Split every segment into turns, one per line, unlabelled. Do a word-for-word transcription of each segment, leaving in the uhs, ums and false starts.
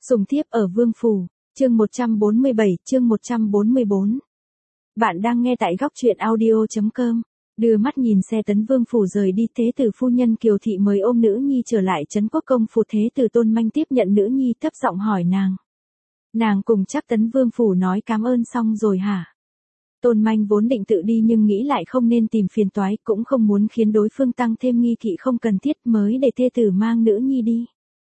Sùng thiếp ở Vương Phủ, chương một trăm bốn mươi bảy, chương một trăm bốn mươi bốn. Bạn đang nghe tại góc truyện audio.com. Đưa mắt nhìn xe tấn Vương Phủ rời đi, thế tử phu nhân Kiều Thị mới ôm nữ nhi trở lại trấn Quốc Công Phủ. Thế tử Tôn Manh tiếp nhận nữ nhi, thấp giọng hỏi nàng. Nàng cùng chắc tấn Vương Phủ nói cảm ơn xong rồi hả? Tôn Manh vốn định tự đi nhưng nghĩ lại không nên tìm phiền toái, cũng không muốn khiến đối phương tăng thêm nghi kỵ không cần thiết, mới để thê tử mang nữ nhi đi.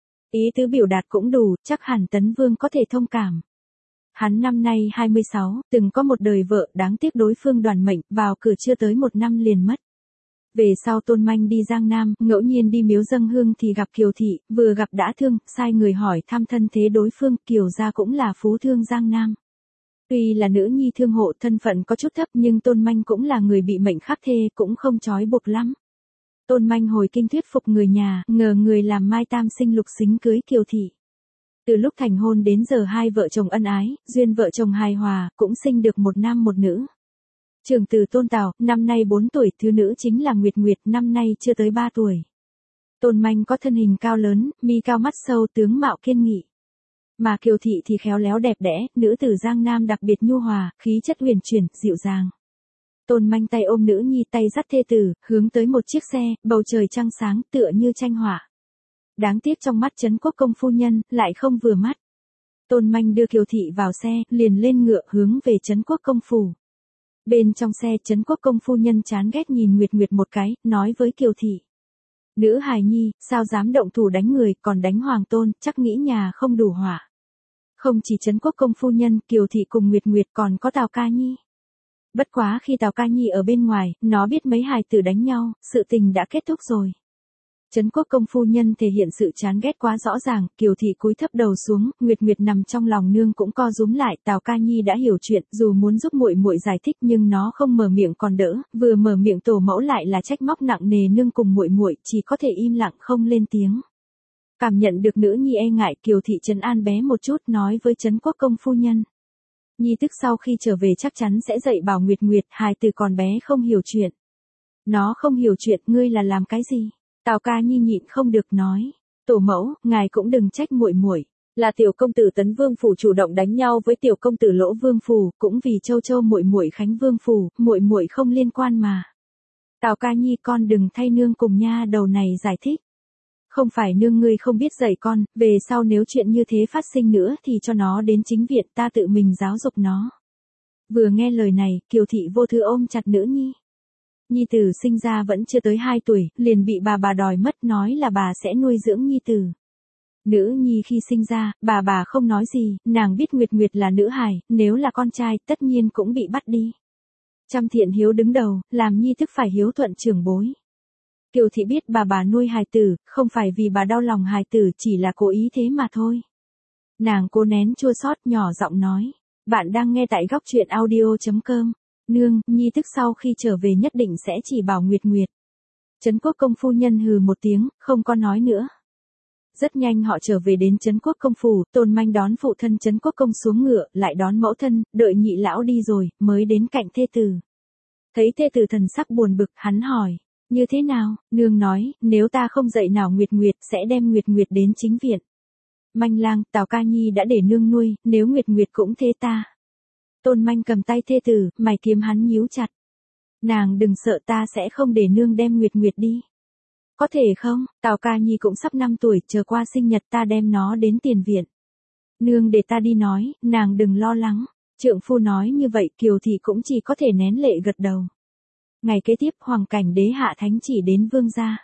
Ý tứ biểu đạt cũng đủ, chắc hẳn Tấn Vương có thể thông cảm. Hắn năm nay hai mươi sáu, từng có một đời vợ, đáng tiếc đối phương đoàn mệnh, vào cửa chưa tới một năm liền mất. Về sau Tôn Manh đi Giang Nam, ngẫu nhiên đi miếu dâng hương thì gặp Kiều Thị, vừa gặp đã thương, sai người hỏi thăm thân thế đối phương. Kiều gia cũng là phú thương Giang Nam. Tuy là nữ nhi thương hộ, thân phận có chút thấp, nhưng Tôn Manh cũng là người bị mệnh khắc thê, cũng không trói buộc lắm. Tôn Manh hồi kinh thuyết phục người nhà, ngờ người làm mai tam sinh lục xính cưới Kiều Thị. Từ lúc thành hôn đến giờ hai vợ chồng ân ái, duyên vợ chồng hài hòa, cũng sinh được một nam một nữ. Trưởng tử Tôn Tào, năm nay bốn tuổi, thứ nữ chính là Nguyệt Nguyệt, năm nay chưa tới ba tuổi. Tôn Manh có thân hình cao lớn, mi cao mắt sâu, tướng mạo kiên nghị. Mà Kiều Thị thì khéo léo đẹp đẽ, nữ tử Giang Nam đặc biệt nhu hòa, khí chất huyền chuyển, dịu dàng. Tôn Manh tay ôm nữ nhi, tay dắt thê tử, hướng tới một chiếc xe, bầu trời trăng sáng tựa như tranh họa. Đáng tiếc trong mắt trấn Quốc Công phu nhân, lại không vừa mắt. Tôn Manh đưa Kiều Thị vào xe, liền lên ngựa hướng về trấn Quốc Công Phủ. Bên trong xe, trấn Quốc Công phu nhân chán ghét nhìn Nguyệt Nguyệt một cái, nói với Kiều Thị. Nữ hài nhi, sao dám động thủ đánh người, còn đánh hoàng tôn, chắc nghĩ nhà không đủ hỏa. Không chỉ trấn Quốc Công phu nhân, Kiều Thị cùng Nguyệt Nguyệt còn có Tào Ca Nhi. Bất quá khi Tào Ca Nhi ở bên ngoài, nó biết mấy hài tử đánh nhau, sự tình đã kết thúc rồi. Trấn Quốc Công phu nhân thể hiện sự chán ghét quá rõ ràng, Kiều Thị cúi thấp đầu xuống, Nguyệt Nguyệt nằm trong lòng nương cũng co rúm lại. Tào Ca Nhi đã hiểu chuyện, dù muốn giúp muội muội giải thích nhưng nó không mở miệng còn đỡ, vừa mở miệng tổ mẫu lại là trách móc nặng nề nương cùng muội muội, chỉ có thể im lặng không lên tiếng. Cảm nhận được nữ nhi e ngại, Kiều Thị trấn an bé một chút, nói với Trấn Quốc Công phu nhân. Nhi tức sau khi trở về chắc chắn sẽ dạy bảo Nguyệt Nguyệt, hài từ còn bé không hiểu chuyện. Nó không hiểu chuyện, ngươi là làm cái gì? Tào Ca Nhi nhịn không được nói. Tổ mẫu, ngài cũng đừng trách muội muội. Là tiểu công tử Tấn Vương Phủ chủ động đánh nhau với tiểu công tử Lỗ Vương Phủ, cũng vì Châu Châu muội muội Khánh Vương Phủ, muội muội không liên quan mà. Tào Ca Nhi, con đừng thay nương cùng nha đầu này giải thích. Không phải nương ngươi không biết dạy con, về sau nếu chuyện như thế phát sinh nữa thì cho nó đến chính viện, ta tự mình giáo dục nó. Vừa nghe lời này, Kiều Thị vô thư ôm chặt nữ nhi. Nhi tử sinh ra vẫn chưa tới hai tuổi, liền bị bà bà đòi mất, nói là bà sẽ nuôi dưỡng nhi tử. Nữ nhi khi sinh ra, bà bà không nói gì, nàng biết Nguyệt Nguyệt là nữ hài, nếu là con trai, tất nhiên cũng bị bắt đi. Trăm thiện hiếu đứng đầu, làm nhi thức phải hiếu thuận trưởng bối. Kiều Thị biết bà bà nuôi hài tử, không phải vì bà đau lòng hài tử, chỉ là cố ý thế mà thôi. Nàng cố nén chua xót, nhỏ giọng nói. Bạn đang nghe tại góc truyện audio.com. Nương, nhi thức sau khi trở về nhất định sẽ chỉ bảo Nguyệt Nguyệt. Trấn Quốc Công phu nhân hừ một tiếng, không có nói nữa. Rất nhanh họ trở về đến Trấn Quốc Công Phủ, Tôn Manh đón phụ thân Trấn Quốc Công xuống ngựa, lại đón mẫu thân, đợi nhị lão đi rồi, mới đến cạnh thê tử. Thấy thê tử thần sắc buồn bực, hắn hỏi. Như thế nào? Nương nói, nếu ta không dạy nào Nguyệt Nguyệt, sẽ đem Nguyệt Nguyệt đến chính viện. Manh lang, Tào Ca Nhi đã để nương nuôi, nếu Nguyệt Nguyệt cũng thế ta. Tôn Manh cầm tay thê tử, mày kiếm hắn nhíu chặt. Nàng đừng sợ, ta sẽ không để nương đem Nguyệt Nguyệt đi. Có thể không? Tào Ca Nhi cũng sắp năm tuổi, chờ qua sinh nhật ta đem nó đến tiền viện. Nương để ta đi nói, nàng đừng lo lắng. Trượng phu nói như vậy, Kiều Thị cũng chỉ có thể nén lệ gật đầu. Ngày kế tiếp, Hoàng Cảnh Đế hạ thánh chỉ đến vương gia.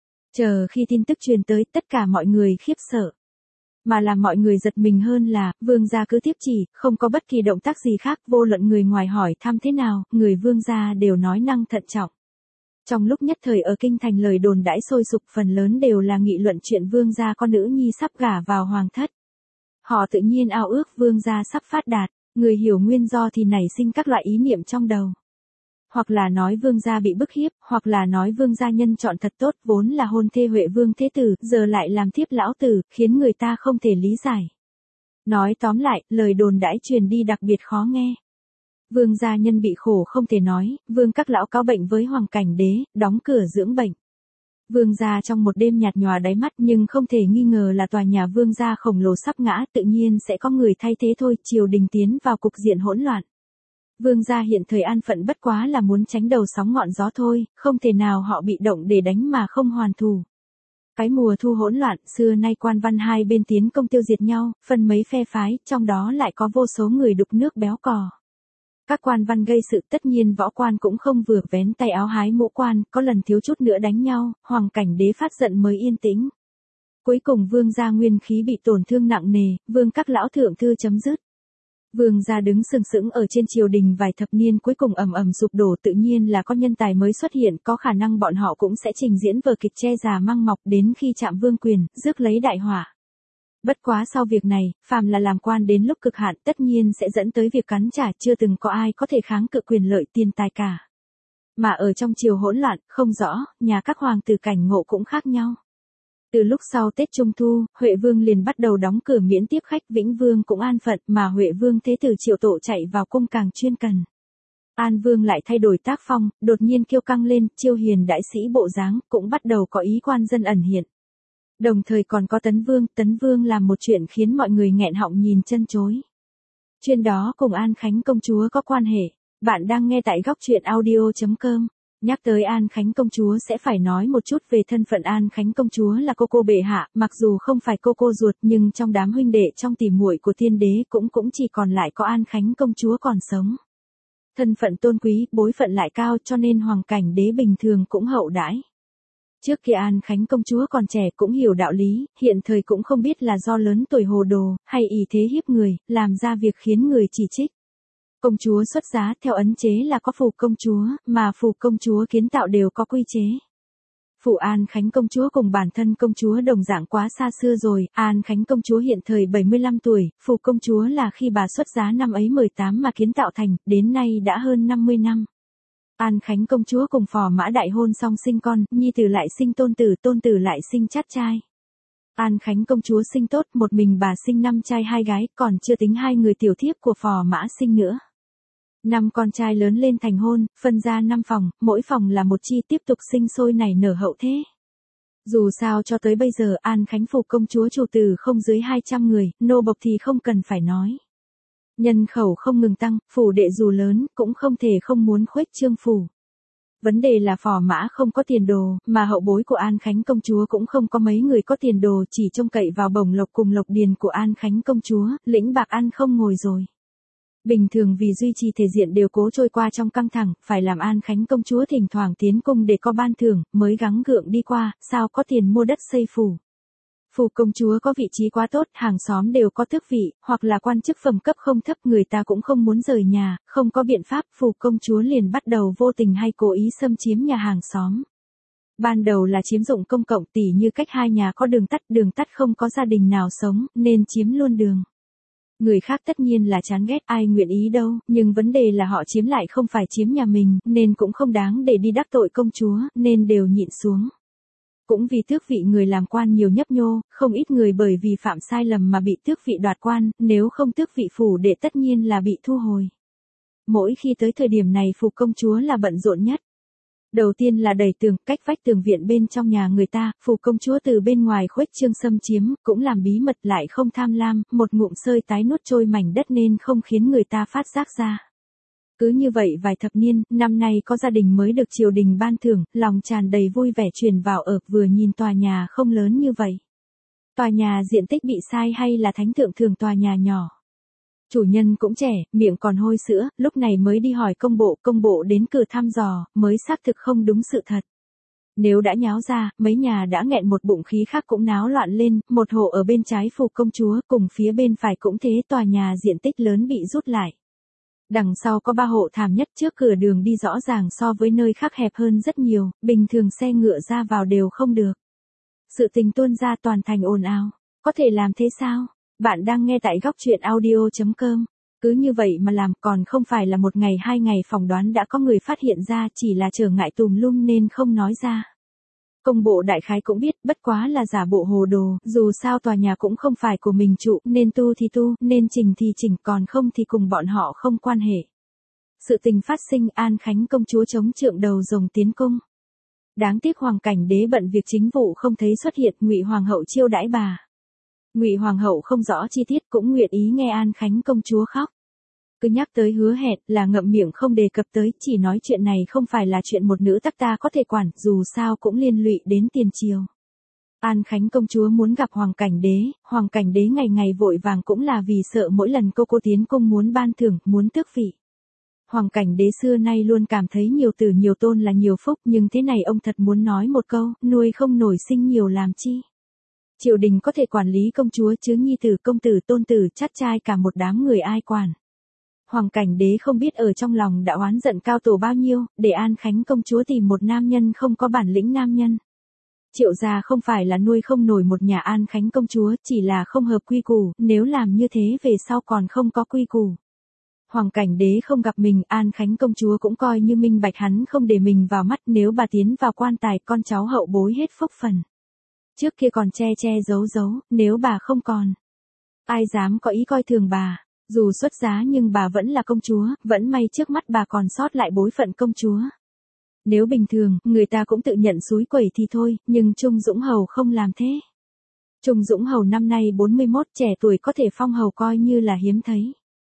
Chờ khi tin tức truyền tới, tất cả mọi người khiếp sợ. Mà làm mọi người giật mình hơn là, vương gia cứ tiếp chỉ, không có bất kỳ động tác gì khác, vô luận người ngoài hỏi thăm thế nào, người vương gia đều nói năng thận trọng. Trong lúc nhất thời ở kinh thành lời đồn đãi sôi sục, phần lớn đều là nghị luận chuyện vương gia con nữ nhi sắp gả vào hoàng thất. Họ tự nhiên ao ước vương gia sắp phát đạt, người hiểu nguyên do thì nảy sinh các loại ý niệm trong đầu. Hoặc là nói vương gia bị bức hiếp, hoặc là nói vương gia nhân chọn thật tốt, vốn là hôn thê Huệ Vương thế tử, giờ lại làm thiếp lão tử, khiến người ta không thể lý giải. Nói tóm lại, lời đồn đãi truyền đi đặc biệt khó nghe. Vương gia nhân bị khổ không thể nói, vương các lão cáo bệnh với Hoàng Cảnh Đế, đóng cửa dưỡng bệnh. Vương gia trong một đêm nhạt nhòa đáy mắt, nhưng không thể nghi ngờ là tòa nhà vương gia khổng lồ sắp ngã, tự nhiên sẽ có người thay thế thôi, triều đình tiến vào cục diện hỗn loạn. Vương gia hiện thời an phận bất quá là muốn tránh đầu sóng ngọn gió thôi, không thể nào họ bị động để đánh mà không hoàn thù. Cái mùa thu hỗn loạn, xưa nay quan văn hai bên tiến công tiêu diệt nhau, phân mấy phe phái, trong đó lại có vô số người đục nước béo cò. Các quan văn gây sự, tất nhiên võ quan cũng không vừa, vén tay áo hái mũ quan, có lần thiếu chút nữa đánh nhau, hoàng cảnh đế phát giận mới yên tĩnh. Cuối cùng vương gia nguyên khí bị tổn thương nặng nề, vương các lão thượng thư chấm dứt. Vương gia đứng sừng sững ở trên triều đình vài thập niên, cuối cùng ầm ầm sụp đổ, tự nhiên là có nhân tài mới xuất hiện, có khả năng bọn họ cũng sẽ trình diễn vở kịch che già mang mọc, đến khi chạm vương quyền, rước lấy đại họa. Bất quá sau việc này, phàm là làm quan đến lúc cực hạn tất nhiên sẽ dẫn tới việc cắn trả, chưa từng có ai có thể kháng cự quyền lợi tiền tài cả. Mà ở trong triều hỗn loạn, không rõ, nhà các hoàng tử cảnh ngộ cũng khác nhau. Từ lúc sau Tết Trung Thu, Huệ Vương liền bắt đầu đóng cửa miễn tiếp khách, Vĩnh Vương cũng an phận, mà Huệ Vương thế tử Triệu Tổ chạy vào cung càng chuyên cần. An Vương lại thay đổi tác phong, đột nhiên kiêu căng lên, chiêu hiền đại sĩ bộ dáng, cũng bắt đầu có ý quan dân ẩn hiện. Đồng thời còn có Tấn Vương, Tấn Vương làm một chuyện khiến mọi người nghẹn họng nhìn chân chối. Chuyện đó cùng An Khánh công chúa có quan hệ. Bạn đang nghe tại góc truyện audio chấm com. Nhắc tới An Khánh công chúa sẽ phải nói một chút về thân phận An Khánh công chúa là cô cô bệ hạ, mặc dù không phải cô cô ruột nhưng trong đám huynh đệ trong tỉ muội của tiên đế cũng cũng chỉ còn lại có An Khánh công chúa còn sống. Thân phận tôn quý, bối phận lại cao cho nên hoàng cảnh đế bình thường cũng hậu đãi. Trước kia An Khánh công chúa còn trẻ cũng hiểu đạo lý, hiện thời cũng không biết là do lớn tuổi hồ đồ, hay ỷ thế hiếp người, làm ra việc khiến người chỉ trích. Công chúa xuất giá theo ấn chế là có phủ công chúa, mà phủ công chúa kiến tạo đều có quy chế. Phủ An Khánh công chúa cùng bản thân công chúa đồng dạng quá xa xưa rồi, An Khánh công chúa hiện thời bảy mươi lăm tuổi, phủ công chúa là khi bà xuất giá năm ấy mười tám mà kiến tạo thành, đến nay đã hơn năm mươi năm. An Khánh công chúa cùng Phò Mã đại hôn xong sinh con, nhi tử lại sinh tôn tử, tôn tử lại sinh chát trai. An Khánh công chúa sinh tốt, một mình bà sinh năm trai hai gái, còn chưa tính hai người tiểu thiếp của Phò Mã sinh nữa. Năm con trai lớn lên thành hôn, phân ra năm phòng, mỗi phòng là một chi, tiếp tục sinh sôi nảy nở hậu thế. Dù sao cho tới bây giờ An Khánh phủ công chúa chủ tử không dưới hai trăm người, nô bộc thì không cần phải nói. Nhân khẩu không ngừng tăng, phủ đệ dù lớn, cũng không thể không muốn khuếch trương phủ. Vấn đề là Phò Mã không có tiền đồ, mà hậu bối của An Khánh công chúa cũng không có mấy người có tiền đồ, chỉ trông cậy vào bổng lộc cùng lộc điền của An Khánh công chúa, lĩnh bạc ăn không ngồi rồi. Bình thường vì duy trì thể diện đều cố trôi qua trong căng thẳng, phải làm An Khánh công chúa thỉnh thoảng tiến cung để có ban thưởng, mới gắng gượng đi qua, sao có tiền mua đất xây phủ. Phủ công chúa có vị trí quá tốt, hàng xóm đều có tước vị, hoặc là quan chức phẩm cấp không thấp, người ta cũng không muốn rời nhà, không có biện pháp, phủ công chúa liền bắt đầu vô tình hay cố ý xâm chiếm nhà hàng xóm. Ban đầu là chiếm dụng công cộng, tỉ như cách hai nhà có đường tắt, đường tắt không có gia đình nào sống, nên chiếm luôn đường. Người khác tất nhiên là chán ghét, ai nguyện ý đâu, nhưng vấn đề là họ chiếm lại không phải chiếm nhà mình, nên cũng không đáng để đi đắc tội công chúa, nên đều nhịn xuống. Cũng vì tước vị người làm quan nhiều nhấp nhô, không ít người bởi vì phạm sai lầm mà bị tước vị đoạt quan, nếu không tước vị phủ đệ tất nhiên là bị thu hồi. Mỗi khi tới thời điểm này phủ công chúa là bận rộn nhất. Đầu tiên là đẩy tường, cách vách tường viện bên trong nhà người ta, phủ công chúa từ bên ngoài khuếch trương xâm chiếm, cũng làm bí mật lại không tham lam, một ngụm sơi tái nuốt trôi mảnh đất nên không khiến người ta phát giác ra. Cứ như vậy vài thập niên, năm nay có gia đình mới được triều đình ban thưởng, lòng tràn đầy vui vẻ truyền vào ở, vừa nhìn tòa nhà không lớn như vậy. Tòa nhà diện tích bị sai hay là thánh thượng thường tòa nhà nhỏ. Chủ nhân cũng trẻ, miệng còn hôi sữa, lúc này mới đi hỏi công bộ, công bộ đến cửa thăm dò, mới xác thực không đúng sự thật. Nếu đã nháo ra, mấy nhà đã nghẹn một bụng khí khác cũng náo loạn lên, một hộ ở bên trái phủ công chúa, cùng phía bên phải cũng thế, tòa nhà diện tích lớn bị rút lại. Đằng sau có ba hộ thảm nhất, trước cửa đường đi rõ ràng so với nơi khác hẹp hơn rất nhiều, bình thường xe ngựa ra vào đều không được. Sự tình tuôn ra toàn thành ồn ào, có thể làm thế sao? Bạn đang nghe tại góc truyện audio chấm com. Cứ như vậy mà làm, còn không phải là một ngày hai ngày, phỏng đoán đã có người phát hiện ra, chỉ là trở ngại tùm lum nên không nói ra. Công bộ đại khái cũng biết, bất quá là giả bộ hồ đồ, dù sao tòa nhà cũng không phải của mình trụ, nên tu thì tu, nên chỉnh thì chỉnh, còn không thì cùng bọn họ không quan hệ. Sự tình phát sinh, An Khánh công chúa chống trượng đầu rồng tiến cung. Đáng tiếc Hoàng Cảnh Đế bận việc chính vụ không thấy xuất hiện, Ngụy Hoàng hậu chiêu đãi bà. Ngụy Hoàng hậu không rõ chi tiết cũng nguyện ý nghe An Khánh công chúa khóc. Cứ nhắc tới hứa hẹn là ngậm miệng không đề cập tới, chỉ nói chuyện này không phải là chuyện một nữ tắc ta có thể quản, dù sao cũng liên lụy đến tiền triều. An Khánh công chúa muốn gặp Hoàng Cảnh Đế, Hoàng Cảnh Đế ngày ngày vội vàng cũng là vì sợ mỗi lần cô cô tiến cung muốn ban thưởng, muốn tước vị. Hoàng Cảnh Đế xưa nay luôn cảm thấy nhiều tử nhiều tôn là nhiều phúc, nhưng thế này ông thật muốn nói một câu, nuôi không nổi sinh nhiều làm chi. Triều đình có thể quản lý công chúa chứ nhi tử công tử tôn tử chắt trai cả một đám người ai quản. Hoàng Cảnh Đế không biết ở trong lòng đã oán giận cao tổ bao nhiêu, để An Khánh công chúa tìm một nam nhân không có bản lĩnh nam nhân. Triệu gia không phải là nuôi không nổi một nhà An Khánh công chúa, chỉ là không hợp quy củ, nếu làm như thế về sau còn không có quy củ. Hoàng Cảnh Đế không gặp mình, An Khánh công chúa cũng coi như minh bạch hắn không để mình vào mắt, nếu bà tiến vào quan tài con cháu hậu bối hết phúc phần. Trước kia còn che che giấu giấu, nếu bà không còn, ai dám có ý coi thường bà. Dù xuất giá nhưng bà vẫn là công chúa, vẫn may trước mắt bà còn sót lại bối phận công chúa. Nếu bình thường, người ta cũng tự nhận xúi quẩy thì thôi, nhưng Trung Dũng Hầu không làm thế. Trung Dũng Hầu năm nay bốn mươi mốt, trẻ tuổi có thể phong hầu coi như là hiếm thấy.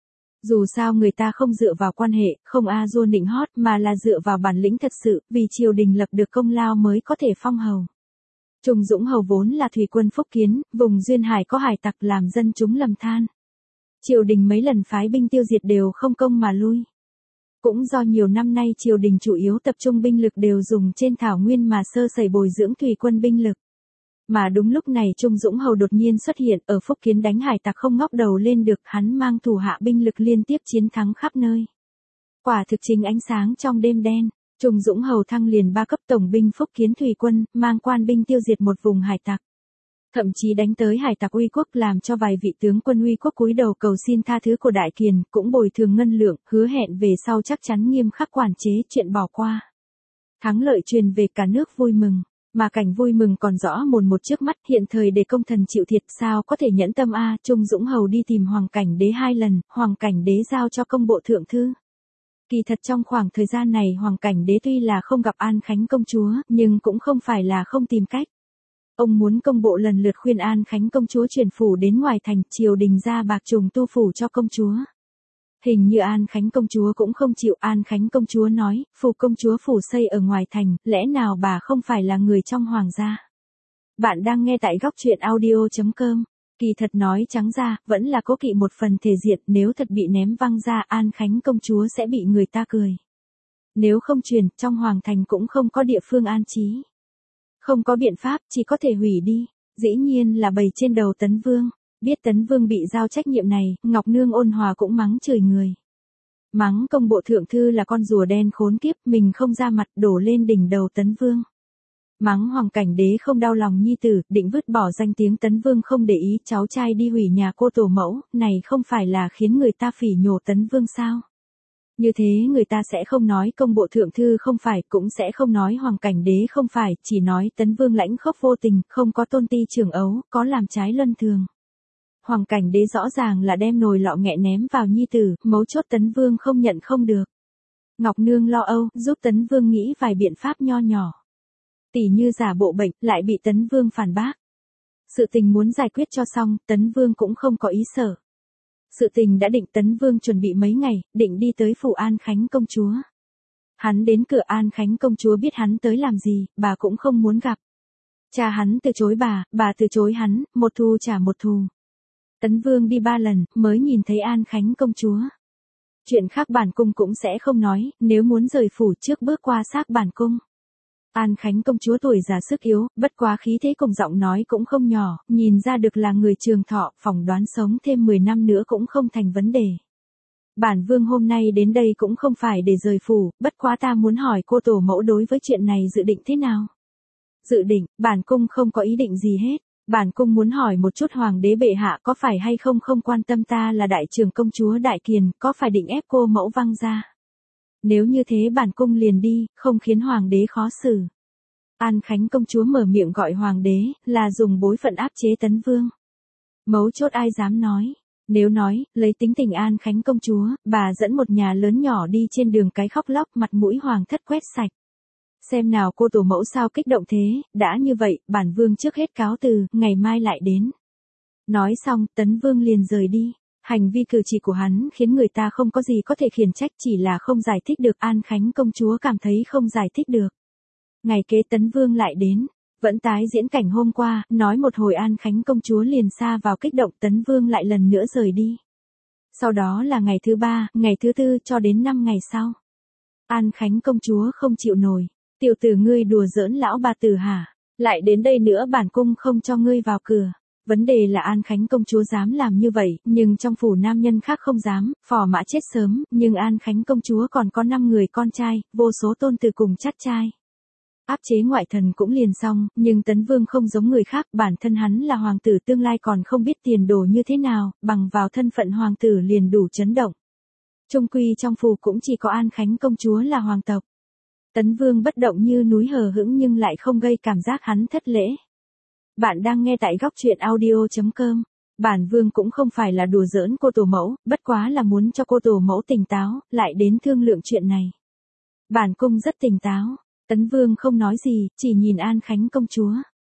Dù sao người ta không dựa vào quan hệ, không a dua nịnh hót mà là dựa vào bản lĩnh thật sự, vì triều đình lập được công lao mới có thể phong hầu. Trung Dũng Hầu vốn là thủy quân Phúc Kiến, vùng duyên hải có hải tặc làm dân chúng lầm than. Triều đình mấy lần phái binh tiêu diệt đều không công mà lui. Cũng do nhiều năm nay triều đình chủ yếu tập trung binh lực đều dùng trên thảo nguyên mà sơ sẩy bồi dưỡng thủy quân binh lực. Mà đúng lúc này Trung Dũng Hầu đột nhiên xuất hiện ở Phúc Kiến đánh hải tặc không ngóc đầu lên được, hắn mang thủ hạ binh lực liên tiếp chiến thắng khắp nơi. Quả thực chính ánh sáng trong đêm đen, Trung Dũng Hầu thăng liền ba cấp tổng binh Phúc Kiến thủy quân, mang quan binh tiêu diệt một vùng hải tặc. Thậm chí đánh tới hải tặc Uy Quốc làm cho vài vị tướng quân Uy Quốc cúi đầu cầu xin tha thứ của Đại Kiền, cũng bồi thường ngân lượng, hứa hẹn về sau chắc chắn nghiêm khắc quản chế chuyện bỏ qua. Thắng lợi truyền về cả nước vui mừng, mà cảnh vui mừng còn rõ mồn một trước mắt, hiện thời để công thần chịu thiệt sao có thể nhẫn tâm a. Trung Dũng Hầu đi tìm Hoàng Cảnh Đế hai lần, Hoàng Cảnh Đế giao cho công bộ thượng thư. Kỳ thật trong khoảng thời gian này Hoàng Cảnh Đế tuy là không gặp An Khánh công chúa, nhưng cũng không phải là không tìm cách. Ông muốn công bộ lần lượt khuyên An Khánh công chúa chuyển phủ đến ngoài thành, triều đình ra bạc trùng tu phủ cho công chúa. Hình như An Khánh công chúa cũng không chịu. An Khánh công chúa nói, phủ công chúa phủ xây ở ngoài thành, lẽ nào bà không phải là người trong hoàng gia. Bạn đang nghe tại góc truyện audio chấm com. Kỳ thật nói trắng ra, vẫn là cố kỵ một phần thể diện, nếu thật bị ném văng ra An Khánh công chúa sẽ bị người ta cười. Nếu không truyền, trong hoàng thành cũng không có địa phương an trí. Không có biện pháp, chỉ có thể hủy đi. Dĩ nhiên là bày trên đầu Tấn Vương. Biết Tấn Vương bị giao trách nhiệm này, Ngọc Nương ôn hòa cũng mắng chửi người. Mắng công bộ thượng thư là con rùa đen khốn kiếp, mình không ra mặt đổ lên đỉnh đầu Tấn Vương. Mắng Hoàng Cảnh Đế không đau lòng nhi tử, định vứt bỏ danh tiếng Tấn Vương không để ý cháu trai đi hủy nhà cô tổ mẫu, này không phải là khiến người ta phỉ nhổ Tấn Vương sao? Như thế người ta sẽ không nói công bộ thượng thư không phải, cũng sẽ không nói Hoàng Cảnh Đế không phải, chỉ nói Tấn Vương lãnh khốc vô tình, không có tôn ti trưởng ấu, có làm trái luân thường. Hoàng Cảnh Đế rõ ràng là đem nồi lọ nghẹ ném vào nhi tử, mấu chốt Tấn Vương không nhận không được. Ngọc Nương lo âu, giúp Tấn Vương nghĩ vài biện pháp nho nhỏ. Tỉ như giả bộ bệnh, lại bị Tấn Vương phản bác. Sự tình muốn giải quyết cho xong, Tấn Vương cũng không có ý sợ. Sự tình đã định, Tấn Vương chuẩn bị mấy ngày, định đi tới phủ An Khánh công chúa. Hắn đến cửa An Khánh công chúa biết hắn tới làm gì, bà cũng không muốn gặp. Cha hắn từ chối bà, bà từ chối hắn, một thù trả một thù. Tấn Vương đi ba lần, mới nhìn thấy An Khánh công chúa. Chuyện khác bản cung cũng sẽ không nói, nếu muốn rời phủ trước bước qua xác bản cung. An Khánh công chúa tuổi già sức yếu, bất quá khí thế cùng giọng nói cũng không nhỏ, nhìn ra được là người trường thọ, phỏng đoán sống thêm mười năm nữa cũng không thành vấn đề. Bản vương hôm nay đến đây cũng không phải để rời phủ, bất quá ta muốn hỏi cô tổ mẫu đối với chuyện này dự định thế nào? Dự định, bản cung không có ý định gì hết. Bản cung muốn hỏi một chút hoàng đế bệ hạ có phải hay không không quan tâm ta là đại trưởng công chúa Đại Kiền, có phải định ép cô mẫu văng ra? Nếu như thế bản cung liền đi, không khiến hoàng đế khó xử. An Khánh công chúa mở miệng gọi hoàng đế, là dùng bối phận áp chế Tấn Vương. Mấu chốt ai dám nói, nếu nói, lấy tính tình An Khánh công chúa, bà dẫn một nhà lớn nhỏ đi trên đường cái khóc lóc mặt mũi hoàng thất quét sạch. Xem nào cô tổ mẫu sao kích động thế, đã như vậy, bản vương trước hết cáo từ, ngày mai lại đến. Nói xong, Tấn Vương liền rời đi. Hành vi cử chỉ của hắn khiến người ta không có gì có thể khiển trách, chỉ là không giải thích được. An Khánh công chúa cảm thấy không giải thích được. Ngày kế Tấn Vương lại đến, vẫn tái diễn cảnh hôm qua, nói một hồi An Khánh công chúa liền sa vào kích động, Tấn Vương lại lần nữa rời đi. Sau đó là ngày thứ ba, ngày thứ tư cho đến năm ngày sau. An Khánh công chúa không chịu nổi, tiểu tử ngươi đùa giỡn lão bà tử hả? Lại đến đây nữa bản cung không cho ngươi vào cửa. Vấn đề là An Khánh công chúa dám làm như vậy, nhưng trong phủ nam nhân khác không dám, phò mã chết sớm, nhưng An Khánh công chúa còn có năm người con trai, vô số tôn tử cùng chắt trai. Áp chế ngoại thần cũng liền xong, nhưng Tấn Vương không giống người khác, bản thân hắn là hoàng tử tương lai còn không biết tiền đồ như thế nào, bằng vào thân phận hoàng tử liền đủ chấn động. Trung quy trong phủ cũng chỉ có An Khánh công chúa là hoàng tộc. Tấn Vương bất động như núi hờ hững nhưng lại không gây cảm giác hắn thất lễ. Bạn đang nghe tại góc truyện audio chấm com. Bản vương cũng không phải là đùa giỡn cô tổ mẫu, bất quá là muốn cho cô tổ mẫu tỉnh táo, lại đến thương lượng chuyện này. Bản cung rất tỉnh táo. Tấn Vương không nói gì, chỉ nhìn An Khánh công chúa.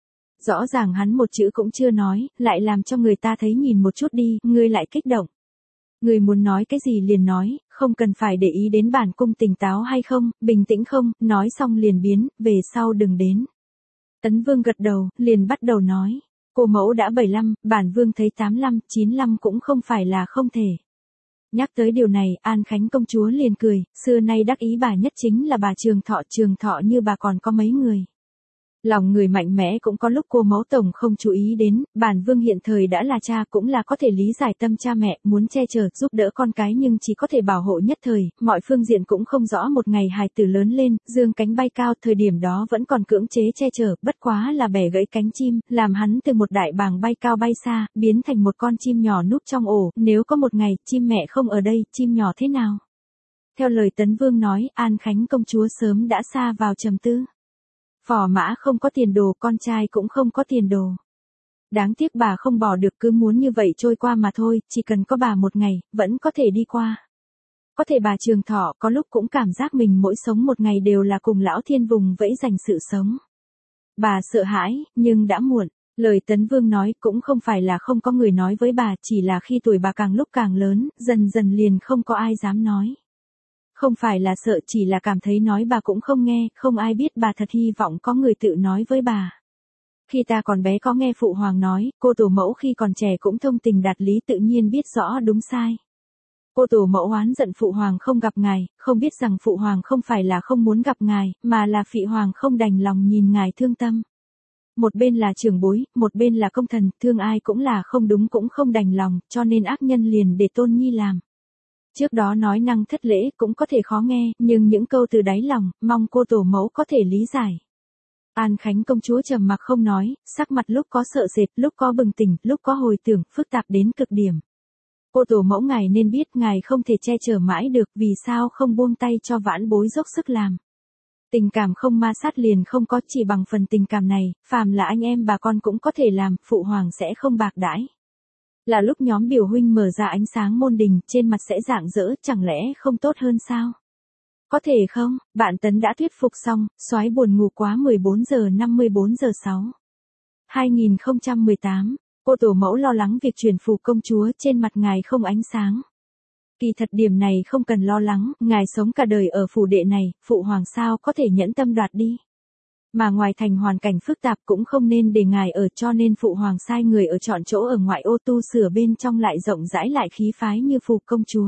Rõ ràng hắn một chữ cũng chưa nói, lại làm cho người ta thấy nhìn một chút đi, ngươi lại kích động. Ngươi muốn nói cái gì liền nói, không cần phải để ý đến bản cung tỉnh táo hay không, bình tĩnh không, nói xong liền biến, về sau đừng đến. Tấn Vương gật đầu, liền bắt đầu nói. Cô mẫu đã bảy mươi lăm, bản vương thấy tám mươi lăm, chín mươi lăm cũng không phải là không thể. Nhắc tới điều này, An Khánh công chúa liền cười, xưa nay đắc ý bà nhất chính là bà Trường Thọ, Trường Thọ như bà còn có mấy người. Lòng người mạnh mẽ cũng có lúc cô mẫu tổng không chú ý đến, bản vương hiện thời đã là cha cũng là có thể lý giải tâm cha mẹ, muốn che chở, giúp đỡ con cái nhưng chỉ có thể bảo hộ nhất thời, mọi phương diện cũng không rõ một ngày hài tử lớn lên, dương cánh bay cao, thời điểm đó vẫn còn cưỡng chế che chở, bất quá là bẻ gãy cánh chim, làm hắn từ một đại bàng bay cao bay xa, biến thành một con chim nhỏ núp trong ổ, nếu có một ngày, chim mẹ không ở đây, chim nhỏ thế nào? Theo lời Tấn Vương nói, An Khánh công chúa sớm đã sa vào trầm tư. Phò mã không có tiền đồ, con trai cũng không có tiền đồ. Đáng tiếc bà không bỏ được, cứ muốn như vậy trôi qua mà thôi, chỉ cần có bà một ngày, vẫn có thể đi qua. Có thể bà Trường Thọ có lúc cũng cảm giác mình mỗi sống một ngày đều là cùng lão thiên vùng vẫy giành sự sống. Bà sợ hãi, nhưng đã muộn. Lời Tấn Vương nói cũng không phải là không có người nói với bà, chỉ là khi tuổi bà càng lúc càng lớn, dần dần liền không có ai dám nói. Không phải là sợ, chỉ là cảm thấy nói bà cũng không nghe, không ai biết bà, thật hy vọng có người tự nói với bà. Khi ta còn bé có nghe phụ hoàng nói, cô tổ mẫu khi còn trẻ cũng thông tình đạt lý, tự nhiên biết rõ đúng sai. Cô tổ mẫu oán giận phụ hoàng không gặp ngài, không biết rằng phụ hoàng không phải là không muốn gặp ngài, mà là phỉ hoàng không đành lòng nhìn ngài thương tâm. Một bên là trưởng bối, một bên là công thần, thương ai cũng là không đúng cũng không đành lòng, cho nên ác nhân liền để tôn nhi làm. Trước đó nói năng thất lễ cũng có thể khó nghe, nhưng những câu từ đáy lòng, mong cô tổ mẫu có thể lý giải. An Khánh công chúa trầm mặc không nói, sắc mặt lúc có sợ sệt, lúc có bừng tỉnh, lúc có hồi tưởng, phức tạp đến cực điểm. Cô tổ mẫu ngài nên biết ngài không thể che chở mãi được, vì sao không buông tay cho vãn bối dốc sức làm. Tình cảm không ma sát liền không có, chỉ bằng phần tình cảm này, phàm là anh em bà con cũng có thể làm, phụ hoàng sẽ không bạc đãi. Là lúc nhóm biểu huynh mở ra ánh sáng môn đình, trên mặt sẽ rạng rỡ, chẳng lẽ không tốt hơn sao? Có thể không? Bạn Tấn đã thuyết phục xong, soái buồn ngủ quá mười bốn giờ năm mươi bốn giờ sáu. hai nghìn không trăm mười tám, cô tổ mẫu lo lắng việc chuyển phủ công chúa, trên mặt ngài không ánh sáng. Kỳ thật điểm này không cần lo lắng, ngài sống cả đời ở phủ đệ này, phụ hoàng sao có thể nhẫn tâm đoạt đi. Mà ngoài thành hoàn cảnh phức tạp cũng không nên để ngài ở, cho nên phụ hoàng sai người ở chọn chỗ ở ngoại ô tu sửa bên trong lại rộng rãi lại khí phái như phủ công chúa.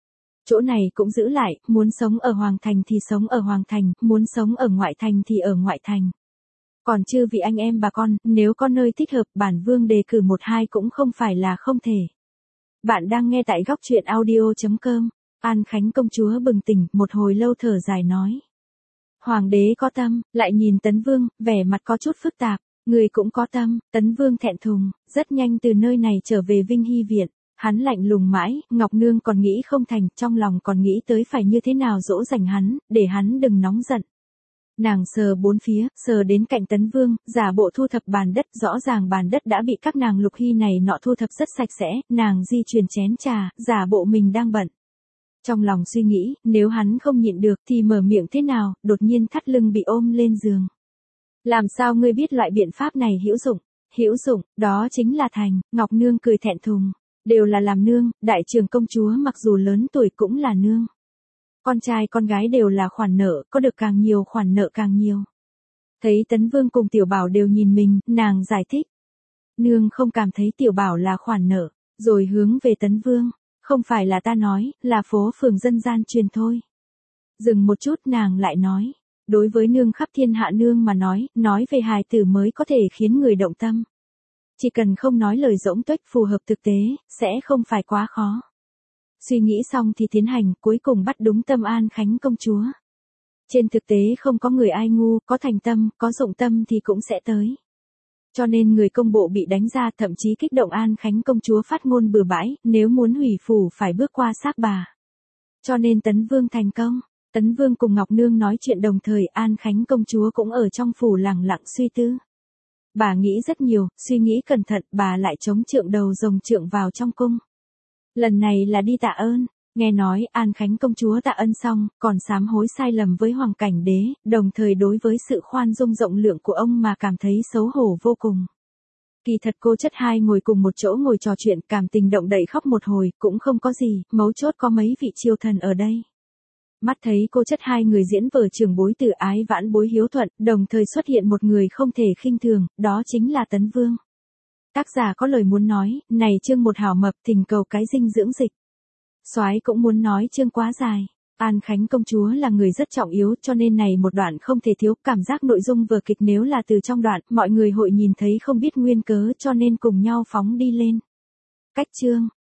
Chỗ này cũng giữ lại, muốn sống ở hoàng thành thì sống ở hoàng thành, muốn sống ở ngoại thành thì ở ngoại thành. Còn chư vị anh em bà con, nếu có nơi thích hợp, bản vương đề cử một hai cũng không phải là không thể. Bạn đang nghe tại góc truyện audio chấm com. An Khánh công chúa bừng tỉnh, một hồi lâu thở dài nói. Hoàng đế có tâm, lại nhìn Tấn Vương, vẻ mặt có chút phức tạp. Người cũng có tâm, Tấn Vương thẹn thùng, rất nhanh từ nơi này trở về Vinh Hy Viện. Hắn lạnh lùng mãi, Ngọc Nương còn nghĩ không thành, trong lòng còn nghĩ tới phải như thế nào dỗ dành hắn, để hắn đừng nóng giận. Nàng sờ bốn phía, sờ đến cạnh Tấn Vương, giả bộ thu thập bàn đất, rõ ràng bàn đất đã bị các nàng Lục Hy này nọ thu thập rất sạch sẽ, nàng di chuyển chén trà, giả bộ mình đang bận. Trong lòng suy nghĩ, nếu hắn không nhịn được thì mở miệng thế nào, đột nhiên thắt lưng bị ôm lên giường. Làm sao ngươi biết loại biện pháp này hữu dụng? Hữu dụng, đó chính là thành. Ngọc Nương cười thẹn thùng. Đều là làm nương, đại trưởng công chúa mặc dù lớn tuổi cũng là nương. Con trai con gái đều là khoản nợ, có được càng nhiều khoản nợ càng nhiều. Thấy Tấn Vương cùng Tiểu Bảo đều nhìn mình, nàng giải thích. Nương không cảm thấy Tiểu Bảo là khoản nợ, rồi hướng về Tấn Vương. Không phải là ta nói, là phố phường dân gian truyền thôi. Dừng một chút nàng lại nói. Đối với nương khắp thiên hạ nương mà nói, nói về hài tử mới có thể khiến người động tâm. Chỉ cần không nói lời rỗng tuếch phù hợp thực tế, sẽ không phải quá khó. Suy nghĩ xong thì tiến hành, cuối cùng bắt đúng tâm An Khánh công chúa. Trên thực tế không có người ai ngu, có thành tâm, có dụng tâm thì cũng sẽ tới. Cho nên người công bộ bị đánh ra, thậm chí kích động An Khánh công chúa phát ngôn bừa bãi, nếu muốn hủy phủ phải bước qua xác bà. Cho nên Tấn Vương thành công. Tấn Vương cùng Ngọc Nương nói chuyện đồng thời, An Khánh công chúa cũng ở trong phủ lẳng lặng suy tư. Bà nghĩ rất nhiều, suy nghĩ cẩn thận, bà lại chống trượng đầu rồng trượng vào trong cung. Lần này là đi tạ ơn, nghe nói An Khánh công chúa tạ ơn xong, còn sám hối sai lầm với Hoàng Cảnh Đế, đồng thời đối với sự khoan dung rộng lượng của ông mà cảm thấy xấu hổ vô cùng. Kỳ thật cô chất hai ngồi cùng một chỗ ngồi trò chuyện, cảm tình động đậy khóc một hồi, cũng không có gì, mấu chốt có mấy vị triều thần ở đây. Mắt thấy cô chất hai người diễn vở trường bối từ ái vãn bối hiếu thuận, đồng thời xuất hiện một người không thể khinh thường, đó chính là Tấn Vương. Tác giả có lời muốn nói, này chương một hảo mập thỉnh cầu cái dinh dưỡng dịch. Soái cũng muốn nói chương quá dài. An Khánh công chúa là người rất trọng yếu cho nên này một đoạn không thể thiếu, cảm giác nội dung vở kịch nếu là từ trong đoạn, mọi người hội nhìn thấy không biết nguyên cớ cho nên cùng nhau phóng đi lên. Cách chương.